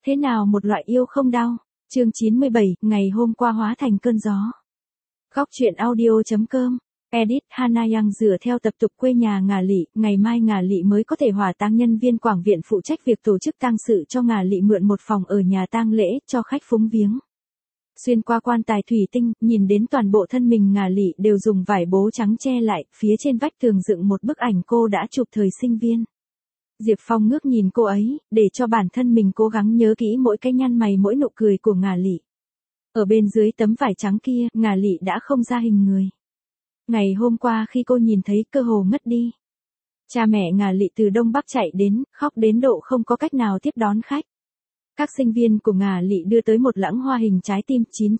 Thế nào một loại yêu không đau? Chương 97, ngày hôm qua hóa thành cơn gió. Góc truyện audio.com. Edit Hana Yang dựa theo tập tục quê nhà Ngà Lị, ngày mai Ngà Lị mới có thể hỏa táng, nhân viên quảng viện phụ trách việc tổ chức tang sự cho Ngà Lị mượn một phòng ở nhà tang lễ cho khách phúng viếng. Xuyên qua quan tài thủy tinh, nhìn đến toàn bộ thân mình Ngà Lị đều dùng vải bố trắng che lại, phía trên vách tường dựng một bức ảnh cô đã chụp thời sinh viên. Diệp Phong ngước nhìn cô ấy, để cho bản thân mình cố gắng nhớ kỹ mỗi cái nhăn mày mỗi nụ cười của Ngà Lị. Ở bên dưới tấm vải trắng kia, Ngà Lị đã không ra hình người. Ngày hôm qua khi cô nhìn thấy cơ hồ ngất đi. Cha mẹ Ngà Lị từ Đông Bắc chạy đến, khóc đến độ không có cách nào tiếp đón khách. Các sinh viên của Ngà Lị đưa tới một lẵng hoa hình trái tim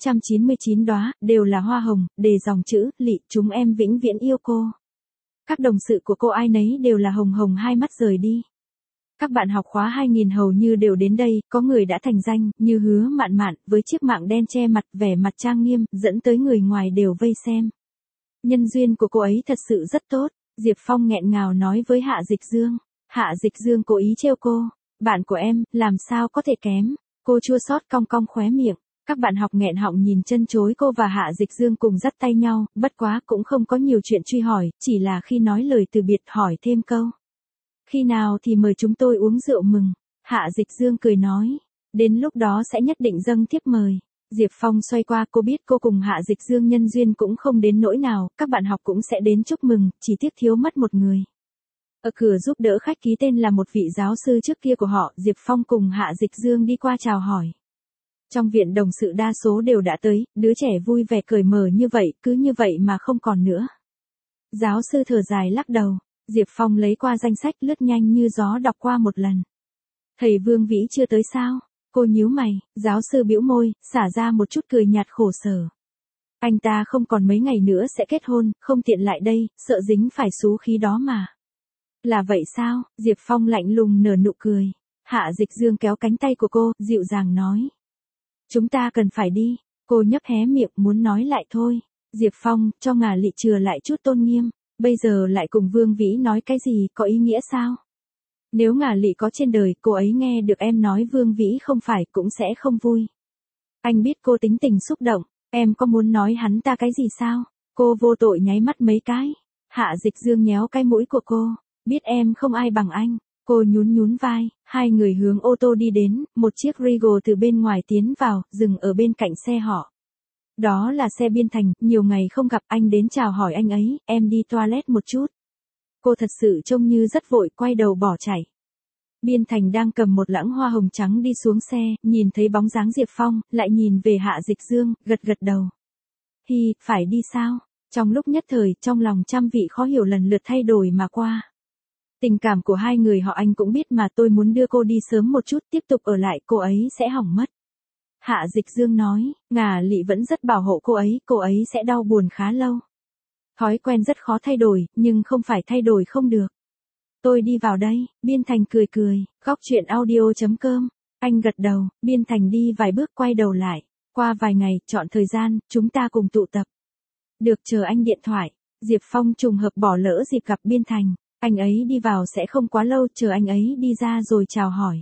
999 đóa, đều là hoa hồng, đề dòng chữ, Lị, chúng em vĩnh viễn yêu cô. Các đồng sự của cô ai nấy đều là hồng hồng hai mắt rời đi. Các bạn học khóa 2000 hầu như đều đến đây, có người đã thành danh, như Hứa Mạn Mạn, với chiếc mạng đen che mặt, vẻ mặt trang nghiêm, dẫn tới người ngoài đều vây xem. Nhân duyên của cô ấy thật sự rất tốt, Diệp Phong nghẹn ngào nói với Hạ Dịch Dương. Hạ Dịch Dương cố ý trêu cô, bạn của em, làm sao có thể kém, cô chua xót cong cong khóe miệng. Các bạn học nghẹn họng nhìn chân chối cô và Hạ Dịch Dương cùng dắt tay nhau, bất quá cũng không có nhiều chuyện truy hỏi, chỉ là khi nói lời từ biệt hỏi thêm câu. Khi nào thì mời chúng tôi uống rượu mừng, Hạ Dịch Dương cười nói, đến lúc đó sẽ nhất định dâng thiếp mời. Diệp Phong xoay qua, cô biết cô cùng Hạ Dịch Dương nhân duyên cũng không đến nỗi nào, các bạn học cũng sẽ đến chúc mừng, chỉ tiếc thiếu mất một người. Ở cửa giúp đỡ khách ký tên là một vị giáo sư trước kia của họ, Diệp Phong cùng Hạ Dịch Dương đi qua chào hỏi. Trong viện đồng sự đa số đều đã tới, đứa trẻ vui vẻ cởi mở như vậy, cứ như vậy mà không còn nữa. Giáo sư thở dài lắc đầu, Diệp Phong lấy qua danh sách lướt nhanh như gió đọc qua một lần. Thầy Vương Vĩ chưa tới sao? Cô nhíu mày, giáo sư bĩu môi, xả ra một chút cười nhạt khổ sở. Anh ta không còn mấy ngày nữa sẽ kết hôn, không tiện lại đây, sợ dính phải xú khí đó mà. Là vậy sao? Diệp Phong lạnh lùng nở nụ cười. Hạ Dịch Dương kéo cánh tay của cô, dịu dàng nói. Chúng ta cần phải đi. Cô nhấp hé miệng muốn nói lại thôi. Diệp Phong, cho Ngà Lị chừa lại chút tôn nghiêm. Bây giờ lại cùng Vương Vĩ nói cái gì, có ý nghĩa sao? Nếu Ngà Lị có trên đời, cô ấy nghe được em nói Vương Vĩ không phải cũng sẽ không vui. Anh biết cô tính tình xúc động, em có muốn nói hắn ta cái gì sao? Cô vô tội nháy mắt mấy cái. Hạ Dịch Dương nhéo cái mũi của cô. Biết em không ai bằng anh. Cô nhún vai, hai người hướng ô tô đi đến, một chiếc Regal từ bên ngoài tiến vào, dừng ở bên cạnh xe họ. Đó là xe Biên Thành, nhiều ngày không gặp, anh đến chào hỏi anh ấy, em đi toilet một chút. Cô thật sự trông như rất vội, quay đầu bỏ chạy. Biên Thành đang cầm một lẵng hoa hồng trắng đi xuống xe, nhìn thấy bóng dáng Diệp Phong, lại nhìn về Hạ Dịch Dương, gật đầu. Hi, phải đi sao? Trong lúc nhất thời, trong lòng trăm vị khó hiểu lần lượt thay đổi mà qua. Tình cảm của hai người họ anh cũng biết mà, tôi muốn đưa cô đi sớm một chút, tiếp tục ở lại cô ấy sẽ hỏng mất. Hạ Dịch Dương nói, Ngà Lị vẫn rất bảo hộ cô ấy sẽ đau buồn khá lâu. Thói quen rất khó thay đổi, nhưng không phải thay đổi không được. Tôi đi vào đây, Biên Thành cười, góc truyện audio.com. Anh gật đầu, Biên Thành đi vài bước quay đầu lại. Qua vài ngày, chọn thời gian, chúng ta cùng tụ tập. Được, chờ anh điện thoại. Diệp Phong trùng hợp bỏ lỡ dịp gặp Biên Thành. Anh ấy đi vào sẽ không quá lâu, chờ anh ấy đi ra rồi chào hỏi.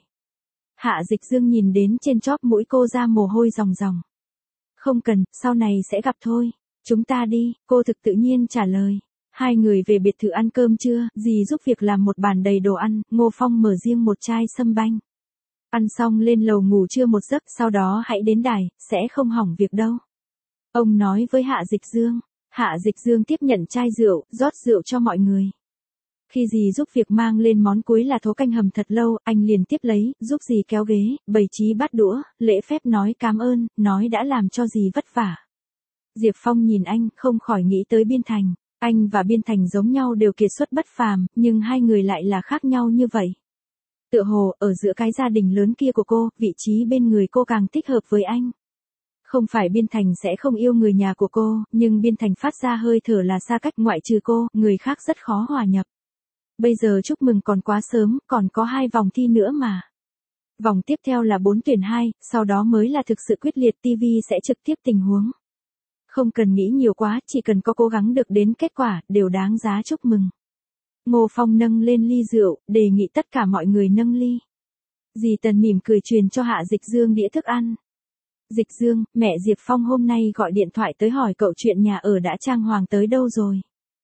Hạ Dịch Dương nhìn đến trên chóp mũi cô ra mồ hôi ròng ròng. Không cần, sau này sẽ gặp thôi. Chúng ta đi, cô thực tự nhiên trả lời. Hai người về biệt thự ăn cơm trưa, dì giúp việc làm một bàn đầy đồ ăn, Ngô Phong mở riêng một chai sâm banh. Ăn xong lên lầu ngủ trưa một giấc, sau đó hãy đến đài, sẽ không hỏng việc đâu. Ông nói với Hạ Dịch Dương. Hạ Dịch Dương tiếp nhận chai rượu, rót rượu cho mọi người. Khi dì giúp việc mang lên món cuối là thố canh hầm thật lâu, anh liền tiếp lấy, giúp dì kéo ghế, bày trí bát đũa, lễ phép nói cảm ơn, nói đã làm cho dì vất vả. Diệp Phong nhìn anh, không khỏi nghĩ tới Biên Thành. Anh và Biên Thành giống nhau đều kiệt xuất bất phàm, nhưng hai người lại là khác nhau như vậy. Tựa hồ, ở giữa cái gia đình lớn kia của cô, vị trí bên người cô càng thích hợp với anh. Không phải Biên Thành sẽ không yêu người nhà của cô, nhưng Biên Thành phát ra hơi thở là xa cách, ngoại trừ cô, người khác rất khó hòa nhập. Bây giờ chúc mừng còn quá sớm, còn có 2 vòng thi nữa mà. Vòng tiếp theo là 4 tuyển 2, sau đó mới là thực sự quyết liệt, TV sẽ trực tiếp tình huống. Không cần nghĩ nhiều quá, chỉ cần có cố gắng được đến kết quả, đều đáng giá chúc mừng. Ngô Phong nâng lên ly rượu, đề nghị tất cả mọi người nâng ly. Dì Tần mỉm cười truyền cho Hạ Dịch Dương đĩa thức ăn. Dịch Dương, mẹ Diệp Phong hôm nay gọi điện thoại tới hỏi cậu chuyện nhà ở đã trang hoàng tới đâu rồi.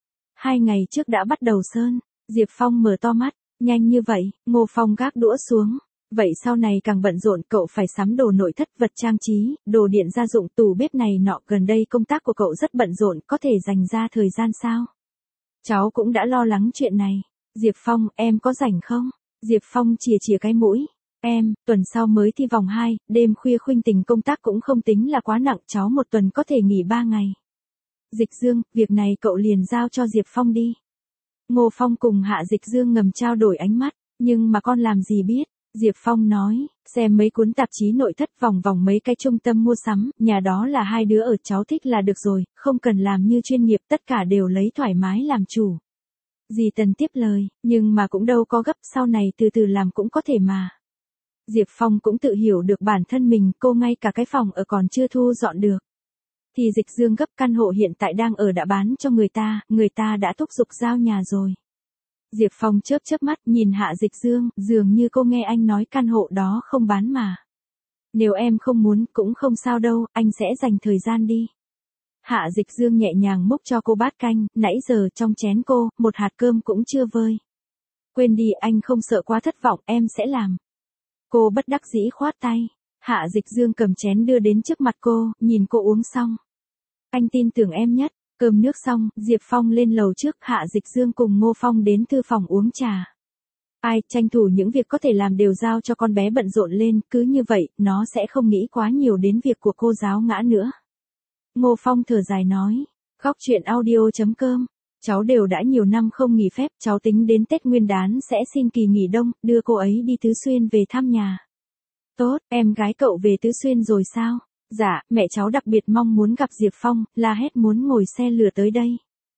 2 ngày trước đã bắt đầu sơn. Diệp Phong mở to mắt, nhanh như vậy, Ngô Phong gác đũa xuống. Vậy sau này càng bận rộn, cậu phải sắm đồ nội thất, vật trang trí, đồ điện gia dụng, tủ bếp này nọ, gần đây công tác của cậu rất bận rộn, có thể dành ra thời gian sao? Cháu cũng đã lo lắng chuyện này. Diệp Phong, em có rảnh không? Diệp Phong chìa chìa cái mũi. Em, tuần sau mới thi vòng 2, đêm khuya khuynh tình công tác cũng không tính là quá nặng, cháu một tuần có thể nghỉ 3 ngày. Dịch Dương, việc này cậu liền giao cho Diệp Phong đi. Ngô Phong cùng Hạ Dịch Dương ngầm trao đổi ánh mắt, nhưng mà con làm gì biết. Diệp Phong nói, xem mấy cuốn tạp chí nội thất, vòng vòng mấy cái trung tâm mua sắm, nhà đó là 2 đứa ở, cháu thích là được rồi, không cần làm như chuyên nghiệp, tất cả đều lấy thoải mái làm chủ. Dì Tần tiếp lời, nhưng mà cũng đâu có gấp, sau này từ từ làm cũng có thể mà. Diệp Phong cũng tự hiểu được bản thân mình, cô ngay cả cái phòng ở còn chưa thu dọn được. Thì Dịch Dương gấp, căn hộ hiện tại đang ở đã bán cho người ta đã thúc giục giao nhà rồi. Diệp Phong chớp chớp mắt nhìn Hạ Dịch Dương, dường như cô nghe anh nói căn hộ đó không bán mà. Nếu em không muốn cũng không sao đâu, anh sẽ dành thời gian đi. Hạ Dịch Dương nhẹ nhàng múc cho cô bát canh, nãy giờ trong chén cô, một hạt cơm cũng chưa vơi. Quên đi, anh không sợ quá thất vọng, em sẽ làm. Cô bất đắc dĩ khoát tay. Hạ Dịch Dương cầm chén đưa đến trước mặt cô, nhìn cô uống xong. Anh tin tưởng em nhất. Cơm nước xong, Diệp Phong lên lầu trước, Hạ Dịch Dương cùng Ngô Phong đến thư phòng uống trà. Ai, tranh thủ những việc có thể làm đều giao cho con bé bận rộn lên, cứ như vậy, nó sẽ không nghĩ quá nhiều đến việc của cô giáo Ngã nữa. Ngô Phong thở dài nói, Góc Chuyện Audio.com, cháu đều đã nhiều năm không nghỉ phép, cháu tính đến Tết Nguyên đán sẽ xin kỳ nghỉ đông, đưa cô ấy đi Tứ Xuyên về thăm nhà. Tốt, em gái cậu về Tứ Xuyên rồi sao? Dạ, mẹ cháu đặc biệt mong muốn gặp Diệp Phong, la hét muốn ngồi xe lửa tới đây.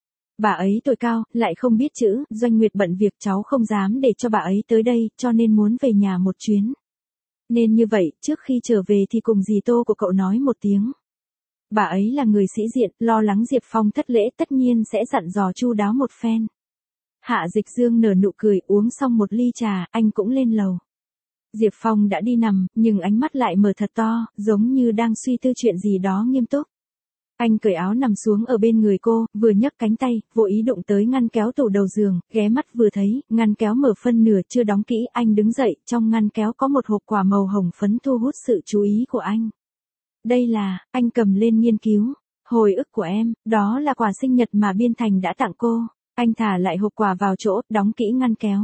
Bà ấy tuổi cao, lại không biết chữ, Doanh Nguyệt bận việc, cháu không dám để cho bà ấy tới đây, cho nên muốn về nhà một chuyến. Nên như vậy, trước khi trở về thì cùng dì Tô của cậu nói một tiếng. Bà ấy là người sĩ diện, lo lắng Diệp Phong thất lễ, tất nhiên sẽ dặn dò chu đáo một phen. Hạ Dịch Dương nở nụ cười, uống xong một ly trà, anh cũng lên lầu. Diệp Phong đã đi nằm, nhưng ánh mắt lại mở thật to, giống như đang suy tư chuyện gì đó nghiêm túc. Anh cởi áo nằm xuống ở bên người cô, vừa nhấc cánh tay, vô ý đụng tới ngăn kéo tủ đầu giường, ghé mắt vừa thấy, ngăn kéo mở phân nửa chưa đóng kỹ, anh đứng dậy, trong ngăn kéo có một hộp quà màu hồng phấn thu hút sự chú ý của anh. Đây là, anh cầm lên nghiên cứu, hồi ức của em, đó là quà sinh nhật mà Biên Thành đã tặng cô. Anh thả lại hộp quà vào chỗ, đóng kỹ ngăn kéo.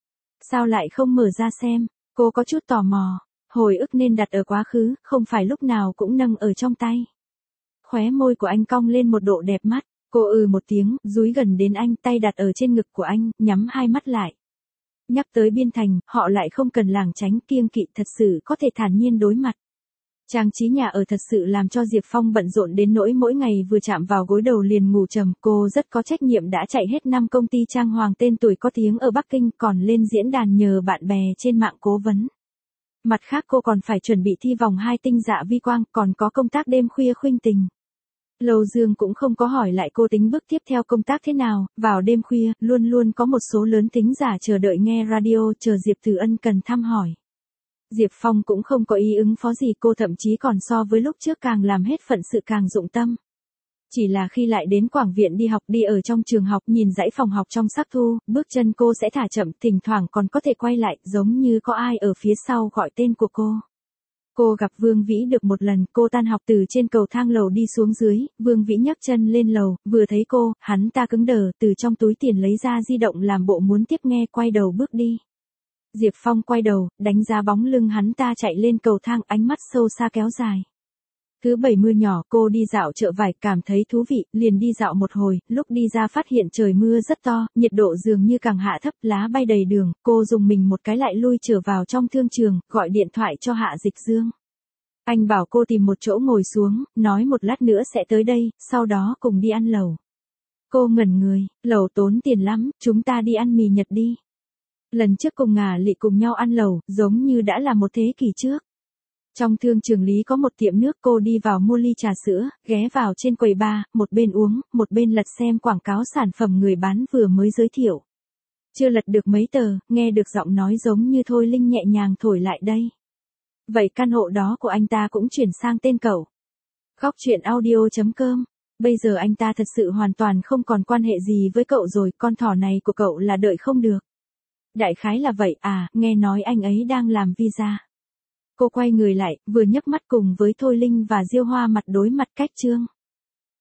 Sao lại không mở ra xem? Cô có chút tò mò, hồi ức nên đặt ở quá khứ, không phải lúc nào cũng nâng ở trong tay. Khóe môi của anh cong lên một độ đẹp mắt, cô một tiếng, dúi gần đến anh, tay đặt ở trên ngực của anh, nhắm hai mắt lại. Nhắc tới Biên Thành, họ lại không cần lảng tránh kiêng kỵ, thật sự có thể thản nhiên đối mặt. Trang trí nhà ở thật sự làm cho Diệp Phong bận rộn đến nỗi mỗi ngày vừa chạm vào gối đầu liền ngủ trầm. Cô rất có trách nhiệm đã chạy hết 5 công ty trang hoàng tên tuổi có tiếng ở Bắc Kinh, còn lên diễn đàn nhờ bạn bè trên mạng cố vấn. Mặt khác cô còn phải chuẩn bị thi vòng 2 tinh dạ vi quang, còn có công tác đêm khuya khuynh tình. Lầu Dương cũng không có hỏi lại cô tính bước tiếp theo công tác thế nào, vào đêm khuya, luôn luôn có một số lớn thính giả chờ đợi nghe radio, chờ Diệp Từ Ân cần thăm hỏi. Diệp Phong cũng không có ý ứng phó gì, cô thậm chí còn so với lúc trước càng làm hết phận sự càng dụng tâm. Chỉ là khi lại đến Quảng Viện đi học, đi ở trong trường học nhìn dãy phòng học trong sắc thu, bước chân cô sẽ thả chậm, thỉnh thoảng còn có thể quay lại, giống như có ai ở phía sau gọi tên của cô. Cô gặp Vương Vĩ được một lần, cô tan học từ trên cầu thang lầu đi xuống dưới, Vương Vĩ nhấc chân lên lầu, vừa thấy cô, hắn ta cứng đờ, từ trong túi tiền lấy ra di động làm bộ muốn tiếp nghe, quay đầu bước đi. Diệp Phong quay đầu, đánh giá bóng lưng hắn ta chạy lên cầu thang, ánh mắt sâu xa kéo dài. Thứ 7 mưa nhỏ, cô đi dạo chợ vải, cảm thấy thú vị, liền đi dạo một hồi, lúc đi ra phát hiện trời mưa rất to, nhiệt độ dường như càng hạ thấp, lá bay đầy đường, cô dùng mình một cái lại lui trở vào trong thương trường, gọi điện thoại cho Hạ Dịch Dương. Anh bảo cô tìm một chỗ ngồi xuống, nói một lát nữa sẽ tới đây, sau đó cùng đi ăn lẩu. Cô ngẩn người, lẩu tốn tiền lắm, chúng ta đi ăn mì Nhật đi. Lần trước cùng Ngà Lị cùng nhau ăn lẩu, giống như đã là một thế kỷ trước. Trong thương trường Lý có một tiệm nước, cô đi vào mua ly trà sữa, ghé vào trên quầy bar, một bên uống, một bên lật xem quảng cáo sản phẩm người bán vừa mới giới thiệu. Chưa lật được mấy tờ, nghe được giọng nói giống như Thôi Linh nhẹ nhàng thổi lại đây. Vậy căn hộ đó của anh ta cũng chuyển sang tên cậu. Góc chuyện audio.com. Bây giờ anh ta thật sự hoàn toàn không còn quan hệ gì với cậu rồi, con thỏ này của cậu là đợi không được. Đại khái là vậy à, nghe nói anh ấy đang làm visa. Cô quay người lại, vừa nhấc mắt cùng với Thôi Linh và Diêu Hoa mặt đối mặt cách Trương.